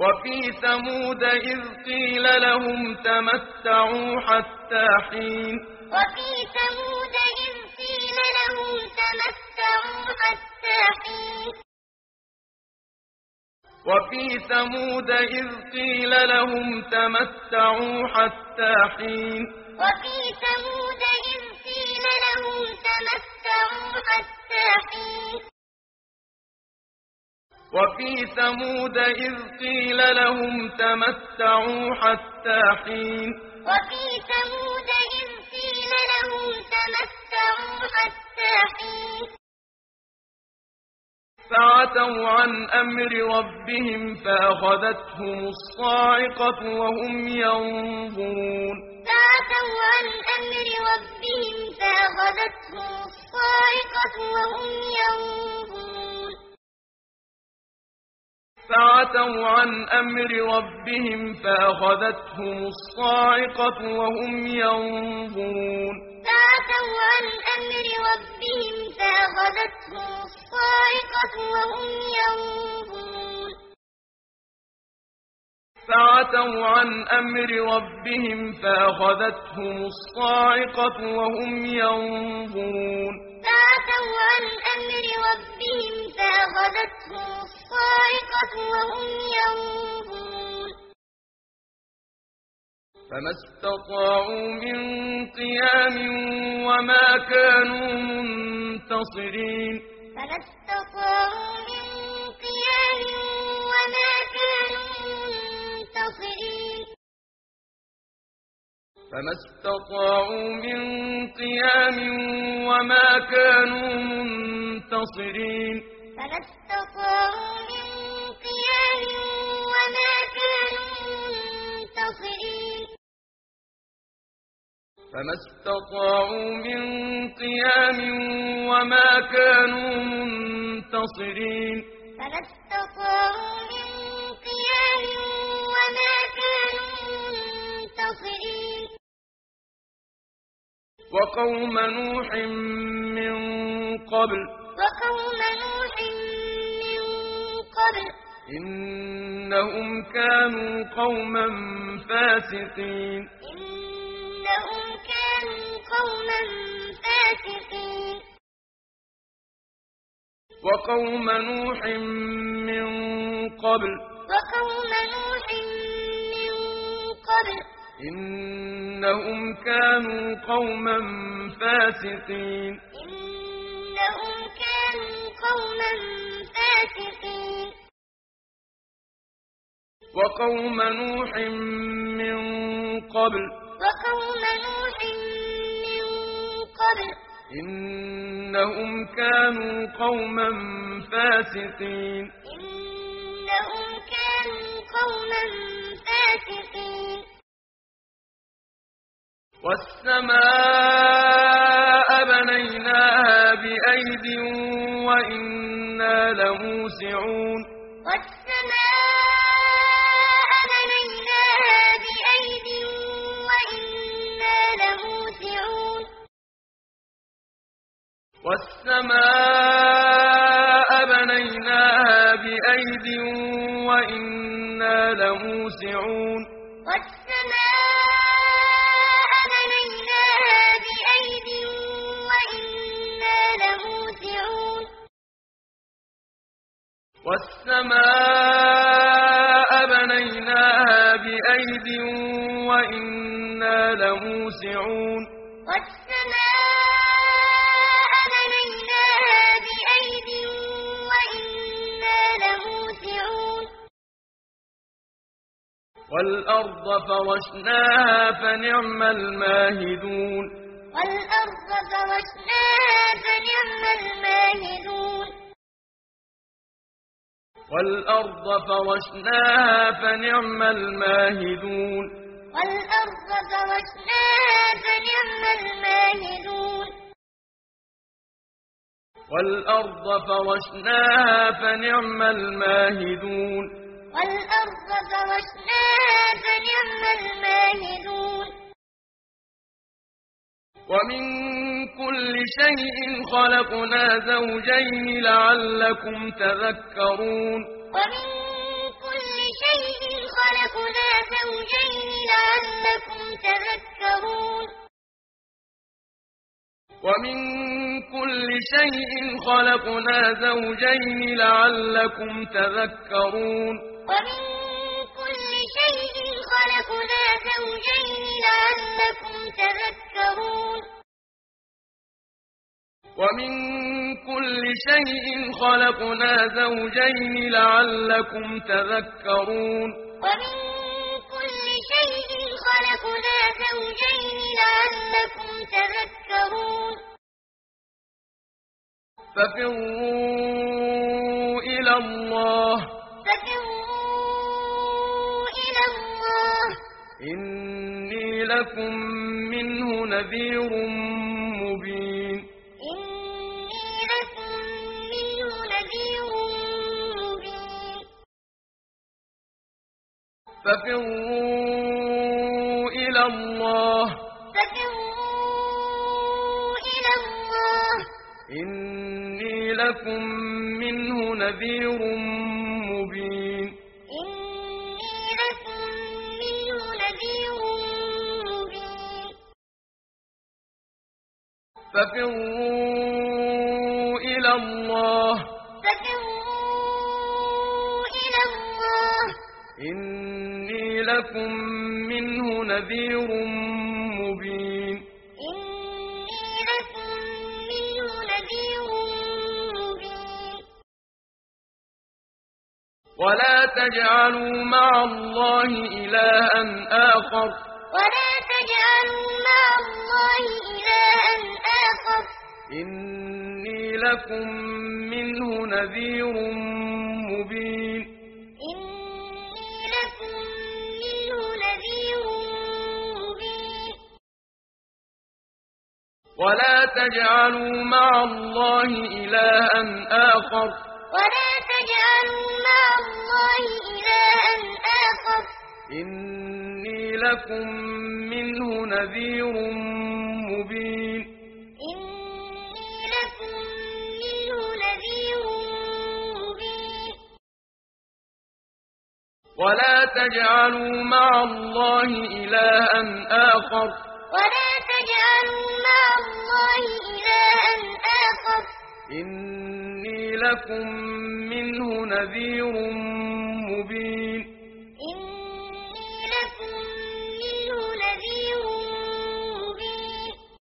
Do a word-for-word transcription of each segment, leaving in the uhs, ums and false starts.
وفي ثمود إذ قيل لهم تمتعوا حتى حين وفي ثمود إذ قيل لهم تمتعوا حتى حين وفي ثمود إذ قيل لهم تمتعوا حتى حين وفي ثمود إذ قيل لهم تمتعوا حتى حين وفي ثمود إذ قيل لهم تمتعوا حتى حين وفي ثمود إذ قيل لهم تمتعوا حتى حين فعتوا عن أمر ربهم فأخذتهم الصاعقة وهم ينظرون فعتوا عن أمر ربهم فأخذتهم الصاعقة وهم ينظرون فعتوا عن أمر ربهم فأخذتهم الصاعقة وهم ينظرون فعتوا عن أمر ربهم فأخذتهم الصاعقة وهم ينظرون فعتوا عن أمر ربهم فأخذتهم الصاعقة وهم ينظرون فعتوا عن أمر ربهم فأخذتهم الصاعقة وهم ينظرون فما استطاعوا من قيام وما كانوا منتصرين فما استطاعوا من قيام وما كانوا منتصرين فما استطاعوا من قيام وما كانوا منتصرين فما استطاعوا من قيام وما كانوا منتصرين فما استطاعوا من قيام وما كانوا منتصرين فما استطاعوا من قيام وما كانوا منتصرين وقوم نوح من قبل وقوم نوح من قبل إنهم كانوا قوما فاسقين إنهم كانوا قوما فاسقين وقوم نوح من قبل وقوم نوح من قبل إنهم كانوا قوما فاسقين إنهم كانوا قوما فاسقين وقوم نوح من قبل وقوم نوح من قبل إنهم كانوا قوما فاسقين إنهم كانوا قوما فاسقين والسماء بنيناها بأيد وإنا لموسعون والسماء بنيناها بأيد وإنا لموسعون والسماء بنيناها بأيد وإنا لموسعون والسماء بنيناها بأيد وإنا لموسعون والسماء بنيناها بأيد وإنا لموسعون والسماء بنيناها بأيد وإنا لموسعون والأرض فرشناها فنعم الماهدون والأرض فرشناها فنعم الماهدون والأرض فرشناها فنعم الماهدون والأرض فرشناها فنعم الماهدون والأرض فرشناها فنعم الماهدون والأرض فرشناها فنعم الماهدون ومن كل شيء خلقنا زوجين لعلكم تذكرون ومن كل شيء زوجين لعلكم تذكرون ومن كل شيء خلقنا زوجين لعلكم تذكرون ومن كل شيء خلقنا زوجين لعلكم تذكرون ومن كل شيء خلقنا زوجين لعلكم تذكرون ومن كل شيء خلقنا زوجين لعلكم تذكرون ففروا إلى الله ففروا إلى الله إني لكم منه نذير مبين إني لكم منه نذير مبين ففروا إلى الله ففروا إلى الله إني لكم منه نذير مبين إني لكم منه نذير مبين ففروا إلى الله ففروا إلى الله إني لكم منه نذير مبين إني لكم منه نذير مبين ولا تجعلوا مع الله إلها آخر ولا تجعلوا مع الله إلها آخر إني لكم منه نذير مبين إني لكم منه نذير مبين ولا تجعلوا مع الله إلها آخر ولا تجعلوا مع الله إلها آخر إني لكم منه نذير مبين إني لكم منه نذير مبين ولا تجعلوا مع الله إلها آخر ولا تجعلوا مع الله إلها آخر إني لكم منه نذير مبين إني لكم منه نذير مبين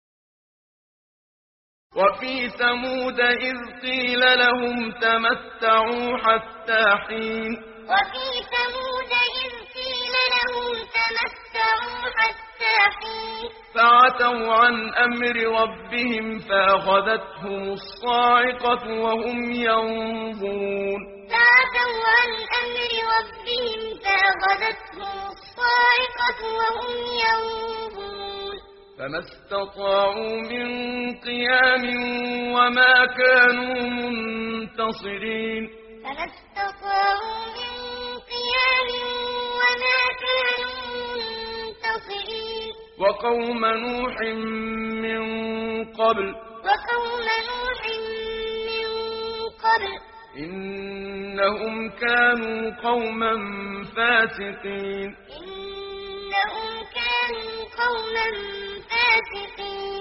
وفي ثمود إذ قيل لهم تمتعوا حتى حين وفي ثمود إذ قيل لهم تمتعوا حتى حين فعتوا عن أمر ربهم فأخذتهم الصاعقة وهم ينظرون فعتوا عن أمر ربهم فأخذتهم الصاعقة وهم ينظرون فما استطاعوا من قيام وما كانوا منتصرين فما استطاعوا من قيام وما كانوا منتصرين وقوم نوح من قبل وقوم نوح من قبل إنهم كانوا قوما فاسقين إنهم كانوا قوما فاسقين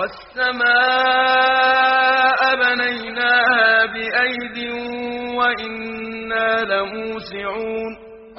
والسماء بنيناها بأيد وإنا لموسعون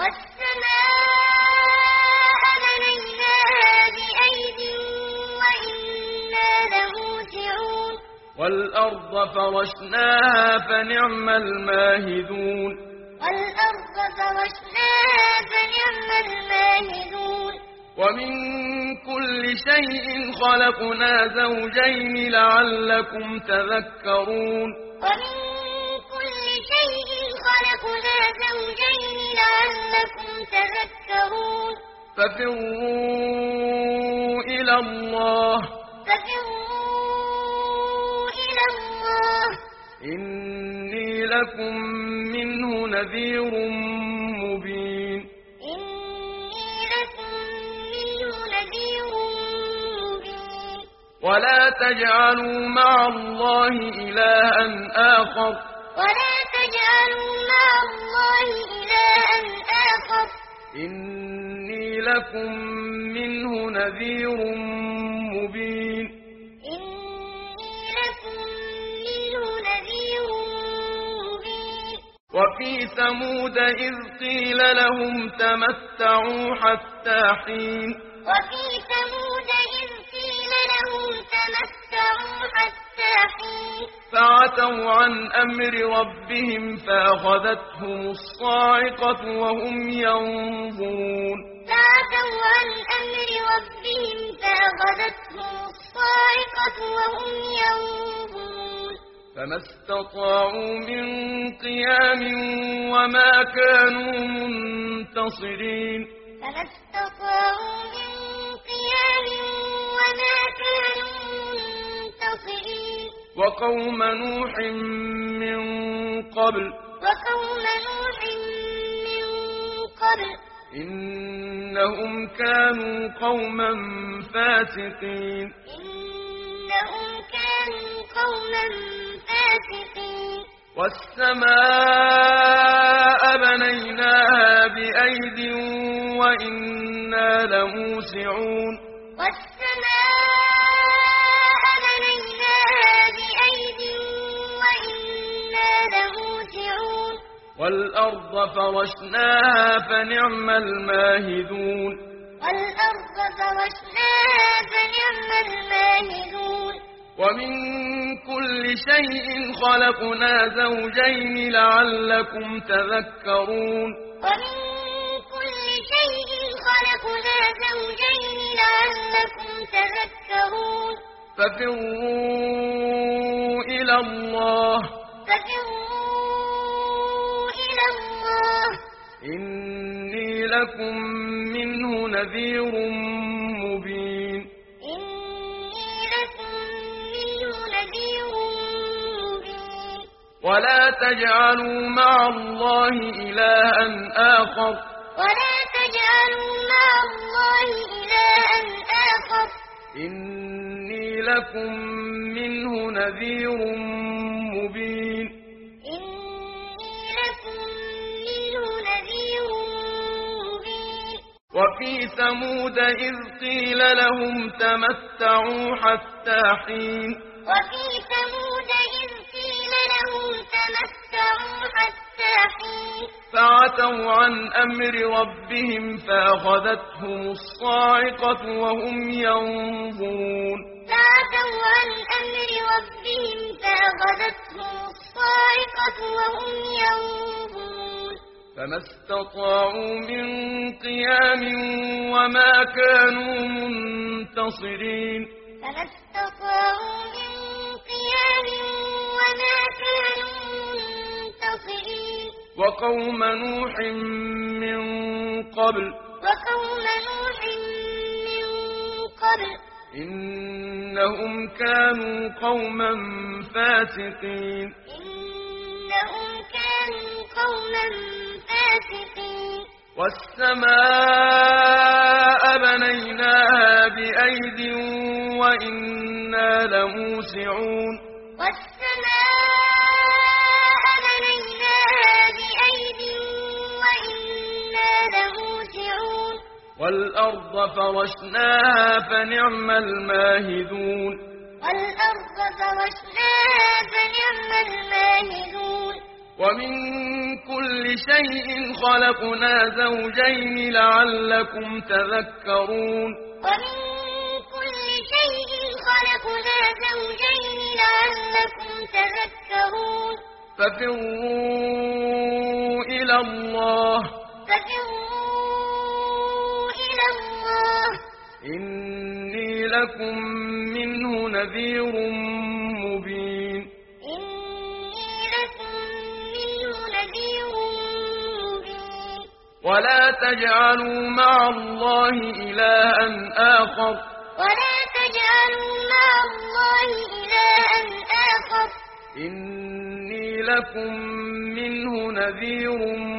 والسماء بنيناها بأيد وإنا لموسعون والأرض فرشناها فنعم الماهدون والأرض فرشناها فنعم الماهدون ومن كل شيء خلقنا زوجين لعلكم تذكرون ومن كل شيء خلقنا زوجين لعلكم تذكرون ففروا إلى الله ففروا إلى الله إني لكم منه نذير مبين إني لكم منه نذير مبين ولا تجعلوا مع الله إلها آخر ولا تجعلوا مع الله إلها آخر إني لكم منه نذير مبين إني لكم منه نذير مبين وفي ثمود إذ قيل لهم تمتعوا حتى حين وفي ثمود إذ قيل لهم تمتعوا حتى حين فعتوا عن أمر ربهم فأخذتهم الصاعقة وهم ينظرون فعتوا عن أمر ربهم فأخذتهم الصاعقة وهم ينظرون فما استطاعوا من قيام وما كانوا منتصرين فما استطاعوا من قيام وما كانوا منتصرين وقوم نوح من قبل وقوم نوح من قبل إنهم كانوا قوما فاسقين إنهم كانوا قوما فاسقين والسماء بنيناها بأيد وإنا لموسعون والسماء بنيناها بأيد وإنا لموسعون والأرض فرشناها فنعم الماهدون والأرض فرشناها فنعم الماهدون ومن كل شيء خلقنا زوجين لعلكم تذكرون ومن كل شيء خلقنا زوجين لعلكم تذكرون ففروا إلى الله ففروا إلى الله إني لكم منه نذير مبين إني لكم منه نذير مبين ولا تجعلوا مع الله إلها آخر ولا تجعلوا مع الله إلها آخر إني لكم منه نذير مبين إني لكم منه نذير مبين وفي ثمود إذ قيل لهم تمتعوا حتى حين وفي ثمود إذ قيل لهم تمتعوا حتى حين فعتوا عن أمر ربهم فأخذتهم الصاعقة وهم ينظرون فعتوا عن أمر ربهم فأخذتهم الصاعقة وهم ينظرون فما استطاعوا من قيام وما كانوا منتصرين فما استطاعوا من قيام وما كانوا منتصرين وقوم نوح من قبل وقوم نوح من قبل إنهم كانوا قوما فاسقين إنهم كانوا قوما فاسقين والسماء بنيناها بأيد وإنا لموسعون والسماء بنيناها بأيد وإنا لموسعون والأرض فرشناها فنعم الماهدون والأرض فرشناها فنعم الماهدون ومن كل شيء خلقنا زوجين لعلكم تذكرون ومن كل شيء خلقنا زوجين لعلكم تذكرون ففروا إلى الله ففروا إلى الله إني لكم منه نذير مبين إني لكم منه نذير مبين ولا تجعلوا مع الله إلها آخر ولا تجعلوا مع الله إلها آخر إني لكم منه نذير